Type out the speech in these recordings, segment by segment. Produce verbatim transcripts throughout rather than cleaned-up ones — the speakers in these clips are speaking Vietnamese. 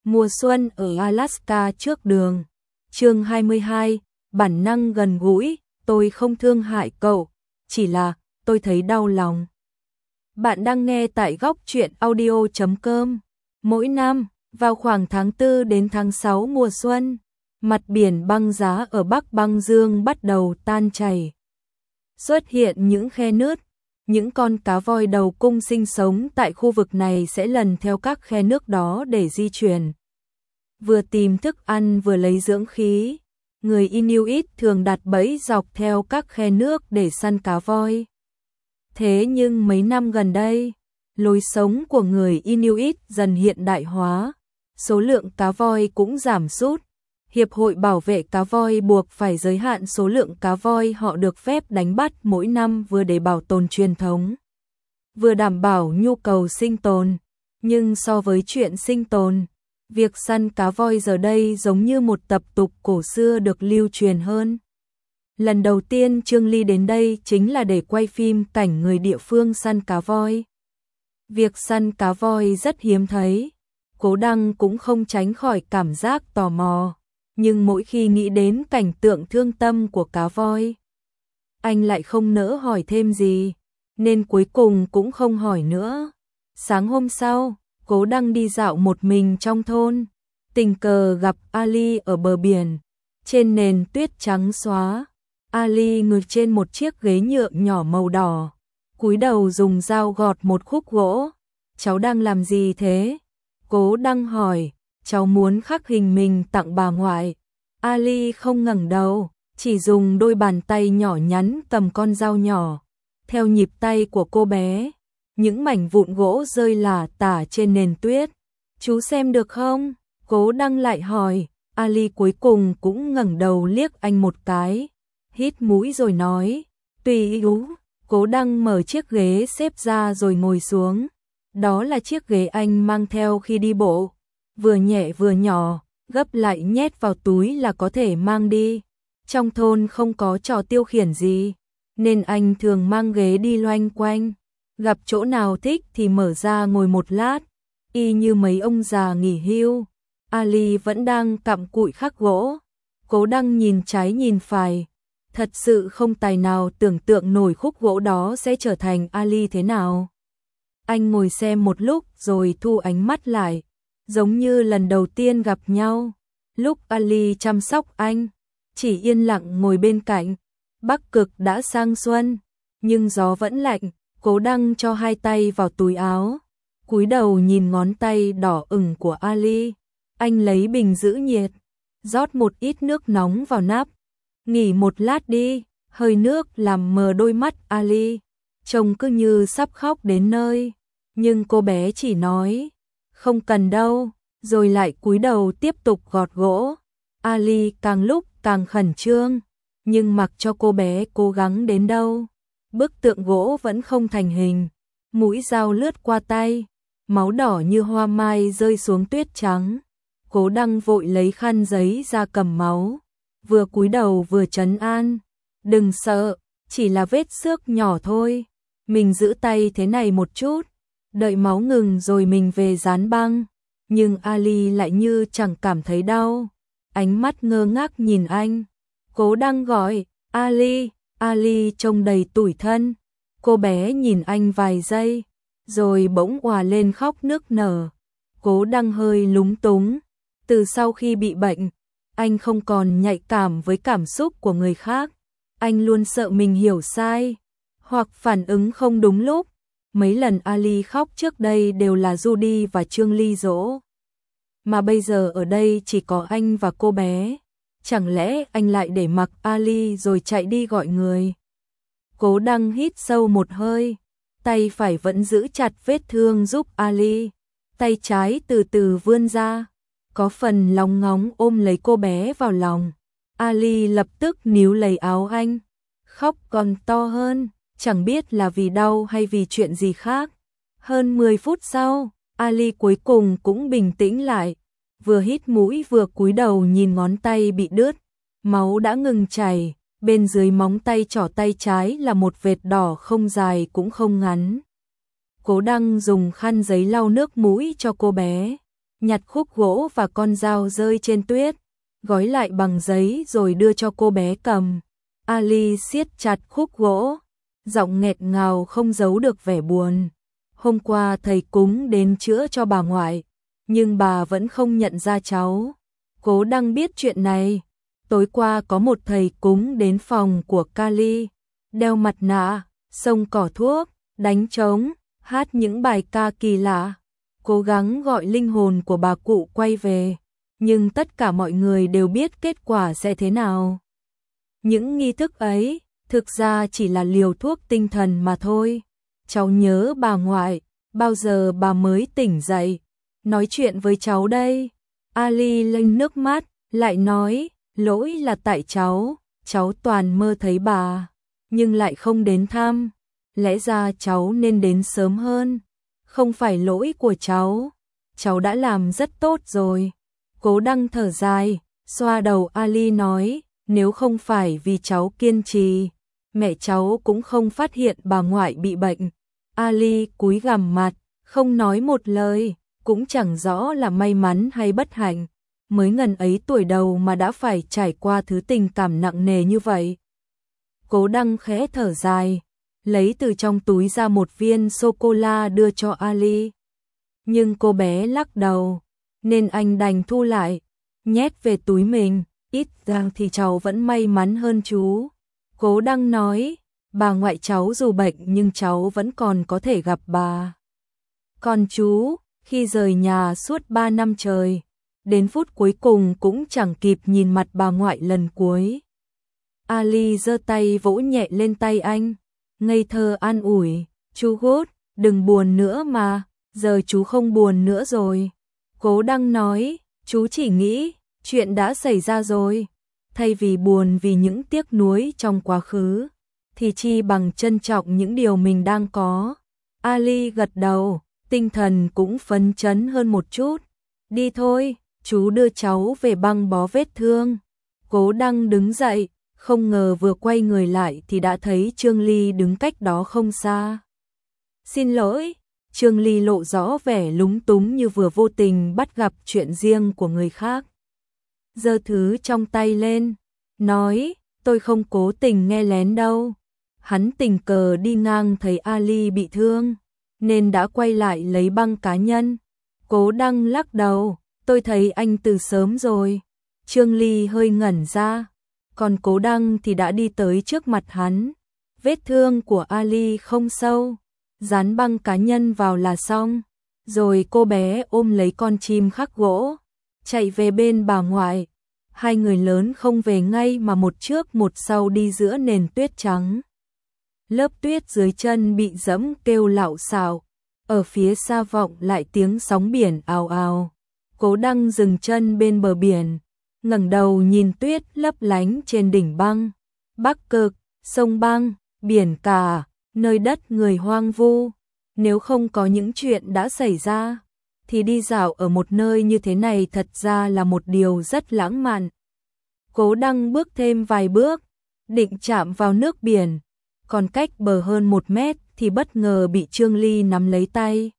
Mùa xuân ở Alaska trước đường. Chương hai mươi hai, bản năng gần gũi, tôi không thương hại cậu, chỉ là tôi thấy đau lòng. Bạn đang nghe tại góc truyện audio chấm com. Mỗi năm, vào khoảng tháng tư đến tháng sáu mùa xuân, mặt biển băng giá ở Bắc Băng Dương bắt đầu tan chảy. Xuất hiện những khe nứt, những con cá voi đầu cung sinh sống tại khu vực này sẽ lần theo các khe nước đó để di chuyển. Vừa tìm thức ăn vừa lấy dưỡng khí, người Inuit thường đặt bẫy dọc theo các khe nước để săn cá voi. Thế nhưng mấy năm gần đây, lối sống của người Inuit dần hiện đại hóa, số lượng cá voi cũng giảm sút. Hiệp hội bảo vệ cá voi buộc phải giới hạn số lượng cá voi họ được phép đánh bắt mỗi năm, vừa để bảo tồn truyền thống, vừa đảm bảo nhu cầu sinh tồn. Nhưng so với chuyện sinh tồn, việc săn cá voi giờ đây giống như một tập tục cổ xưa được lưu truyền hơn. Lần đầu tiên Trương Ly đến đây chính là để quay phim cảnh người địa phương săn cá voi. Việc săn cá voi rất hiếm thấy, Cố Đăng cũng không tránh khỏi cảm giác tò mò, nhưng mỗi khi nghĩ đến cảnh tượng thương tâm của cá voi, anh lại không nỡ hỏi thêm gì, nên cuối cùng cũng không hỏi nữa. Sáng hôm sau, Cố Đăng đi dạo một mình trong thôn, tình cờ gặp Ali ở bờ biển, trên nền tuyết trắng xóa. Ali ngồi trên một chiếc ghế nhựa nhỏ màu đỏ, cúi đầu dùng dao gọt một khúc gỗ. Cháu đang làm gì thế? Cố Đăng hỏi. Cháu muốn khắc hình mình tặng bà ngoại. Ali không ngẩng đầu, chỉ dùng đôi bàn tay nhỏ nhắn cầm con dao nhỏ. Theo nhịp tay của cô bé, những mảnh vụn gỗ rơi lả tả trên nền tuyết. Chú xem được không? Cố Đăng lại hỏi. Ali cuối cùng cũng ngẩng đầu liếc anh một cái, hít mũi rồi nói, tùy ý. Cố Đăng mở chiếc ghế xếp ra rồi ngồi xuống. Đó là chiếc ghế anh mang theo khi đi bộ, vừa nhẹ vừa nhỏ, gấp lại nhét vào túi là có thể mang đi. Trong thôn không có trò tiêu khiển gì, nên anh thường mang ghế đi loanh quanh, gặp chỗ nào thích thì mở ra ngồi một lát, y như mấy ông già nghỉ hưu. Ali vẫn đang cặm cụi khắc gỗ. Cố Đăng nhìn trái nhìn phải, thật sự không tài nào tưởng tượng nổi khúc gỗ đó sẽ trở thành Ali thế nào. Anh ngồi xem một lúc rồi thu ánh mắt lại, giống như lần đầu tiên gặp nhau. Lúc Ali chăm sóc anh, chỉ yên lặng ngồi bên cạnh. Bắc Cực đã sang xuân, nhưng gió vẫn lạnh. Cố Đăng cho hai tay vào túi áo, cúi đầu nhìn ngón tay đỏ ửng của Ali. Anh lấy bình giữ nhiệt, rót một ít nước nóng vào nắp. Nghỉ một lát đi. Hơi nước làm mờ đôi mắt Ali, trông cứ như sắp khóc đến nơi. Nhưng cô bé chỉ nói, không cần đâu, rồi lại cúi đầu tiếp tục gọt gỗ. Ali càng lúc càng khẩn trương, nhưng mặc cho cô bé cố gắng đến đâu, bức tượng gỗ vẫn không thành hình. Mũi dao lướt qua tay, máu đỏ như hoa mai rơi xuống tuyết trắng. Cố Đăng vội lấy khăn giấy ra cầm máu, vừa cúi đầu vừa trấn an, đừng sợ, chỉ là vết xước nhỏ thôi, mình giữ tay thế này một chút, đợi máu ngừng rồi mình về dán băng. Nhưng Ali lại như chẳng cảm thấy đau, ánh mắt ngơ ngác nhìn anh. Cố Đăng gọi, Ali, Ali trông đầy tủi thân. Cô bé nhìn anh vài giây, rồi bỗng òa lên khóc nức nở. Cố Đăng hơi lúng túng, từ sau khi bị bệnh, anh không còn nhạy cảm với cảm xúc của người khác. Anh luôn sợ mình hiểu sai, hoặc phản ứng không đúng lúc. Mấy lần Ali khóc trước đây đều là Judy và Trương Ly dỗ, mà bây giờ ở đây chỉ có anh và cô bé. Chẳng lẽ anh lại để mặc Ali rồi chạy đi gọi người? Cố Đăng hít sâu một hơi, tay phải vẫn giữ chặt vết thương giúp Ali, tay trái từ từ vươn ra, có phần lóng ngóng ôm lấy cô bé vào lòng. Ali lập tức níu lấy áo anh, khóc còn to hơn, chẳng biết là vì đau hay vì chuyện gì khác. Hơn mười phút sau, Ali cuối cùng cũng bình tĩnh lại, vừa hít mũi vừa cúi đầu nhìn ngón tay bị đứt, máu đã ngừng chảy, bên dưới móng tay trỏ tay trái là một vệt đỏ không dài cũng không ngắn. Cố Đăng dùng khăn giấy lau nước mũi cho cô bé, nhặt khúc gỗ và con dao rơi trên tuyết, gói lại bằng giấy rồi đưa cho cô bé cầm. Ali siết chặt khúc gỗ, giọng nghẹt ngào không giấu được vẻ buồn. Hôm qua thầy cúng đến chữa cho bà ngoại, nhưng bà vẫn không nhận ra cháu. Cố Đăng biết chuyện này. Tối qua có một thầy cúng đến phòng của Kali, đeo mặt nạ, xông cỏ thuốc, đánh trống, hát những bài ca kỳ lạ, cố gắng gọi linh hồn của bà cụ quay về. Nhưng tất cả mọi người đều biết kết quả sẽ thế nào. Những nghi thức ấy, thực ra chỉ là liều thuốc tinh thần mà thôi. Cháu nhớ bà ngoại, bao giờ bà mới tỉnh dậy, nói chuyện với cháu đây. Ali lênh nước mắt, lại nói, lỗi là tại cháu, cháu toàn mơ thấy bà, nhưng lại không đến thăm. Lẽ ra cháu nên đến sớm hơn, không phải lỗi của cháu, cháu đã làm rất tốt rồi. Cố Đăng thở dài, xoa đầu Ali nói, nếu không phải vì cháu kiên trì, mẹ cháu cũng không phát hiện bà ngoại bị bệnh. Ali cúi gằm mặt, không nói một lời, cũng chẳng rõ là may mắn hay bất hạnh. Mới ngần ấy tuổi đầu mà đã phải trải qua thứ tình cảm nặng nề như vậy. Cố Đăng khẽ thở dài, lấy từ trong túi ra một viên sô-cô-la đưa cho Ali. Nhưng cô bé lắc đầu, nên anh đành thu lại, nhét về túi mình, ít ra thì cháu vẫn may mắn hơn chú. Cố Đăng nói, bà ngoại cháu dù bệnh nhưng cháu vẫn còn có thể gặp bà. Còn chú, khi rời nhà suốt ba năm trời, đến phút cuối cùng cũng chẳng kịp nhìn mặt bà ngoại lần cuối. Ali giơ tay vỗ nhẹ lên tay anh, ngây thơ an ủi, chú Good, đừng buồn nữa mà, giờ chú không buồn nữa rồi. Cố Đăng nói, chú chỉ nghĩ, chuyện đã xảy ra rồi, thay vì buồn vì những tiếc nuối trong quá khứ, thì chi bằng trân trọng những điều mình đang có. Ali gật đầu, tinh thần cũng phấn chấn hơn một chút. Đi thôi, chú đưa cháu về băng bó vết thương. Cố Đăng đứng dậy, không ngờ vừa quay người lại thì đã thấy Trương Ly đứng cách đó không xa. Xin lỗi, Trương Ly lộ rõ vẻ lúng túng như vừa vô tình bắt gặp chuyện riêng của người khác. Giơ thứ trong tay lên, nói, tôi không cố tình nghe lén đâu. Hắn tình cờ đi ngang thấy Ali bị thương, nên đã quay lại lấy băng cá nhân. Cố Đăng lắc đầu, tôi thấy anh từ sớm rồi. Trương Ly hơi ngẩn ra, còn Cố Đăng thì đã đi tới trước mặt hắn. Vết thương của Ali không sâu, dán băng cá nhân vào là xong. Rồi cô bé ôm lấy con chim khắc gỗ, chạy về bên bà ngoại. Hai người lớn không về ngay mà một trước một sau đi giữa nền tuyết trắng. Lớp tuyết dưới chân bị dẫm kêu lạo xạo, ở phía xa vọng lại tiếng sóng biển ào ào. Cố Đăng dừng chân bên bờ biển, ngẩng đầu nhìn tuyết lấp lánh trên đỉnh băng. Bắc Cực, sông băng, biển cả, nơi đất người hoang vu. Nếu không có những chuyện đã xảy ra, thì đi dạo ở một nơi như thế này thật ra là một điều rất lãng mạn. Cố Đăng bước thêm vài bước, định chạm vào nước biển, còn cách bờ hơn một mét thì bất ngờ bị Trương Ly nắm lấy tay.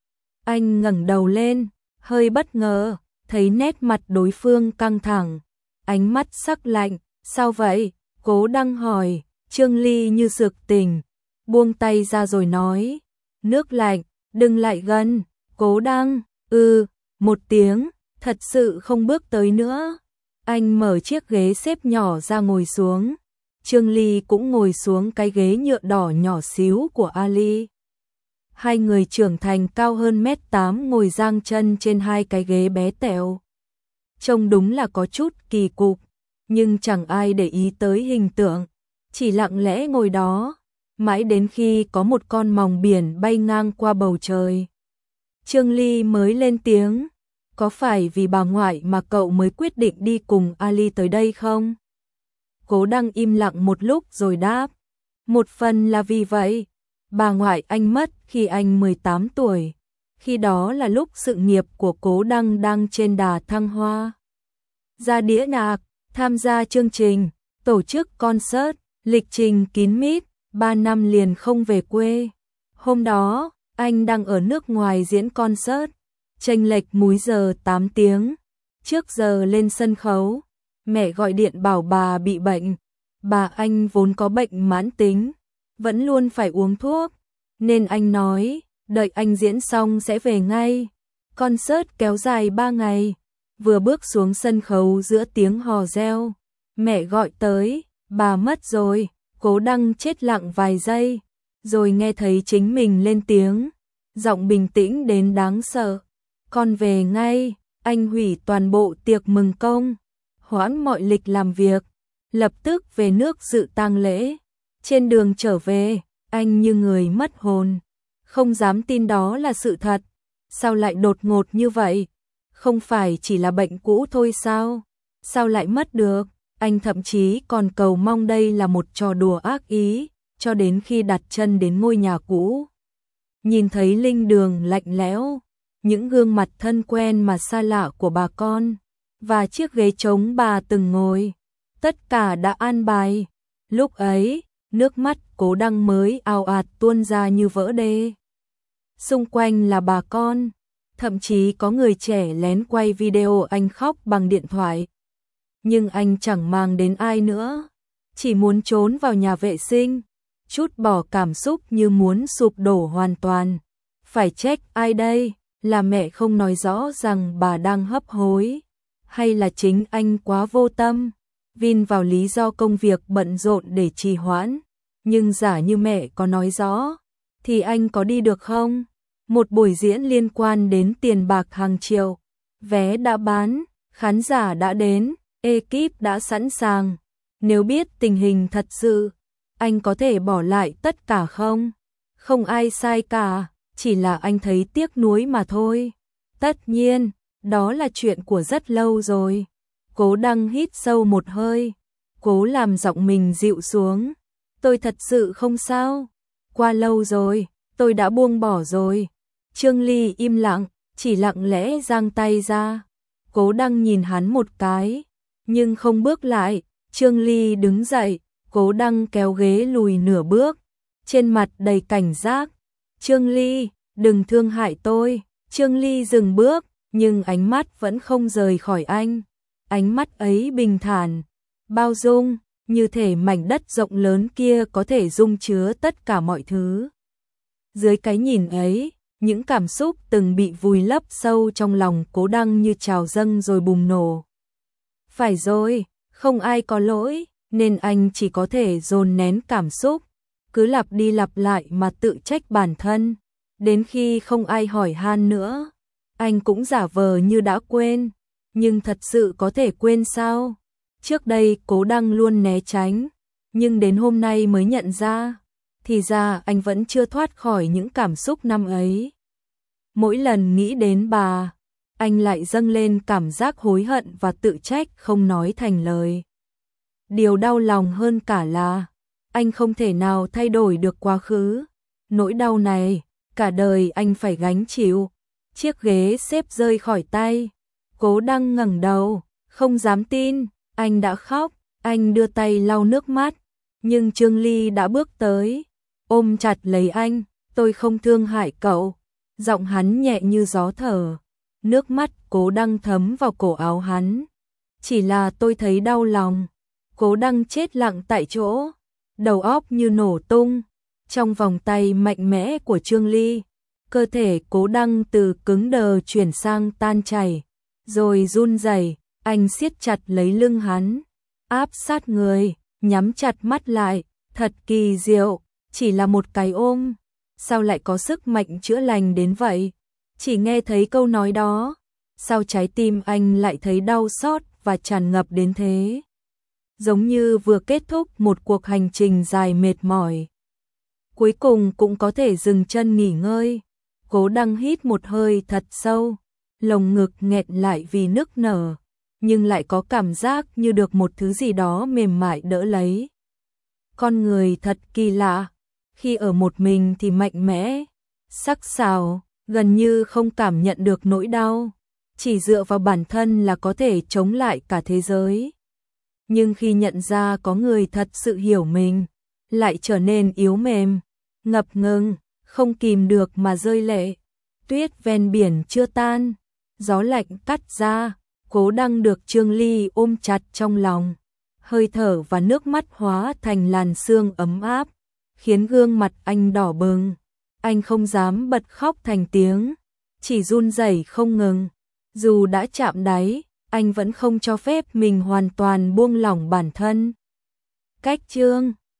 Anh ngẩng đầu lên, hơi bất ngờ, thấy nét mặt đối phương căng thẳng, ánh mắt sắc lạnh. Sao vậy? Cố Đăng hỏi. Trương Ly như sực tỉnh, buông tay ra rồi nói, nước lạnh, đừng lại gần. Cố Đăng, ừ, một tiếng, thật sự không bước tới nữa. Anh mở chiếc ghế xếp nhỏ ra ngồi xuống. Trương Ly cũng ngồi xuống cái ghế nhựa đỏ nhỏ xíu của Ali. Hai người trưởng thành cao hơn mét tám ngồi giang chân trên hai cái ghế bé tẹo. Trông đúng là có chút kỳ cục, nhưng chẳng ai để ý tới hình tượng, chỉ lặng lẽ ngồi đó, mãi đến khi có một con mòng biển bay ngang qua bầu trời. Trương Ly mới lên tiếng, có phải vì bà ngoại mà cậu mới quyết định đi cùng Ali tới đây không? Cố Đăng im lặng một lúc rồi đáp, một phần là vì vậy. Bà ngoại anh mất khi anh mười tám tuổi, khi đó là lúc sự nghiệp của Cố Đăng đang trên đà thăng hoa. Ra đĩa nhạc, tham gia chương trình, tổ chức concert, lịch trình kín mít, ba năm liền không về quê. Hôm đó, anh đang ở nước ngoài diễn concert, chênh lệch múi giờ tám tiếng. Trước giờ lên sân khấu, mẹ gọi điện bảo bà bị bệnh. Bà anh vốn có bệnh mãn tính, vẫn luôn phải uống thuốc, nên anh nói, đợi anh diễn xong sẽ về ngay. Concert kéo dài ba ngày, vừa bước xuống sân khấu giữa tiếng hò reo, mẹ gọi tới, bà mất rồi. Cố Đăng chết lặng vài giây, rồi nghe thấy chính mình lên tiếng, giọng bình tĩnh đến đáng sợ. Con về ngay. Anh hủy toàn bộ tiệc mừng công, hoãn mọi lịch làm việc, lập tức về nước dự tang lễ. Trên đường trở về, anh như người mất hồn, không dám tin đó là sự thật. Sao lại đột ngột như vậy? Không phải chỉ là bệnh cũ thôi sao? Sao lại mất được? Anh thậm chí còn cầu mong đây là một trò đùa ác ý, cho đến khi đặt chân đến ngôi nhà cũ. Nhìn thấy linh đường lạnh lẽo, những gương mặt thân quen mà xa lạ của bà con, và chiếc ghế trống bà từng ngồi, tất cả đã an bài. Lúc ấy, nước mắt Cố Đăng mới ào ạt tuôn ra như vỡ đê. Xung quanh là bà con, thậm chí có người trẻ lén quay video anh khóc bằng điện thoại. Nhưng anh chẳng mang đến ai nữa, chỉ muốn trốn vào nhà vệ sinh, trút bỏ cảm xúc như muốn sụp đổ hoàn toàn. Phải trách ai đây? Là mẹ không nói rõ rằng bà đang hấp hối, hay là chính anh quá vô tâm, vin vào lý do công việc bận rộn để trì hoãn. Nhưng giả như mẹ có nói rõ, thì anh có đi được không? Một buổi diễn liên quan đến tiền bạc hàng triệu, vé đã bán, khán giả đã đến, ekip đã sẵn sàng. Nếu biết tình hình thật sự, anh có thể bỏ lại tất cả không? Không ai sai cả, chỉ là anh thấy tiếc nuối mà thôi. Tất nhiên, đó là chuyện của rất lâu rồi. Cố Đăng hít sâu một hơi, cố làm giọng mình dịu xuống. Tôi thật sự không sao, qua lâu rồi, tôi đã buông bỏ rồi. Trương Ly im lặng, chỉ lặng lẽ giang tay ra. Cố Đăng nhìn hắn một cái, nhưng không bước lại. Trương Ly đứng dậy, Cố Đăng kéo ghế lùi nửa bước, trên mặt đầy cảnh giác. Trương Ly, đừng thương hại tôi. Trương Ly dừng bước, nhưng ánh mắt vẫn không rời khỏi anh. Ánh mắt ấy bình thản, bao dung, như thể mảnh đất rộng lớn kia có thể dung chứa tất cả mọi thứ. Dưới cái nhìn ấy, những cảm xúc từng bị vùi lấp sâu trong lòng Cố Đăng như trào dâng rồi bùng nổ. Phải rồi, không ai có lỗi, nên anh chỉ có thể dồn nén cảm xúc, cứ lặp đi lặp lại mà tự trách bản thân. Đến khi không ai hỏi han nữa, anh cũng giả vờ như đã quên, nhưng thật sự có thể quên sao? Trước đây Cố Đăng luôn né tránh, nhưng đến hôm nay mới nhận ra, thì ra anh vẫn chưa thoát khỏi những cảm xúc năm ấy. Mỗi lần nghĩ đến bà, anh lại dâng lên cảm giác hối hận và tự trách không nói thành lời. Điều đau lòng hơn cả là, anh không thể nào thay đổi được quá khứ. Nỗi đau này, cả đời anh phải gánh chịu. Chiếc ghế xếp rơi khỏi tay. Cố Đăng ngẩng đầu, không dám tin, anh đã khóc. Anh đưa tay lau nước mắt, nhưng Trương Ly đã bước tới, ôm chặt lấy anh. Tôi không thương hại cậu. Giọng hắn nhẹ như gió thở. Nước mắt Cố Đăng thấm vào cổ áo hắn. Chỉ là tôi thấy đau lòng. Cố Đăng chết lặng tại chỗ, đầu óc như nổ tung. Trong vòng tay mạnh mẽ của Trương Ly, cơ thể Cố Đăng từ cứng đờ chuyển sang tan chảy, rồi run rẩy. Anh siết chặt lấy lưng hắn, áp sát người, nhắm chặt mắt lại. Thật kỳ diệu, chỉ là một cái ôm, sao lại có sức mạnh chữa lành đến vậy? Chỉ nghe thấy câu nói đó, sao trái tim anh lại thấy đau xót và tràn ngập đến thế? Giống như vừa kết thúc một cuộc hành trình dài mệt mỏi, cuối cùng cũng có thể dừng chân nghỉ ngơi. Cố Đăng hít một hơi thật sâu, lồng ngực nghẹn lại vì nức nở, nhưng lại có cảm giác như được một thứ gì đó mềm mại đỡ lấy. Con người thật kỳ lạ, khi ở một mình thì mạnh mẽ, sắc sảo, gần như không cảm nhận được nỗi đau, chỉ dựa vào bản thân là có thể chống lại cả thế giới. Nhưng khi nhận ra có người thật sự hiểu mình, lại trở nên yếu mềm, ngập ngừng, không kìm được mà rơi lệ. Tuyết ven biển chưa tan, gió lạnh cắt ra, Cố Đăng được Trương Ly ôm chặt trong lòng. Hơi thở và nước mắt hóa thành làn sương ấm áp, khiến gương mặt anh đỏ bừng. Anh không dám bật khóc thành tiếng, chỉ run rẩy không ngừng. Dù đã chạm đáy, anh vẫn không cho phép mình hoàn toàn buông lỏng bản thân. Cách chương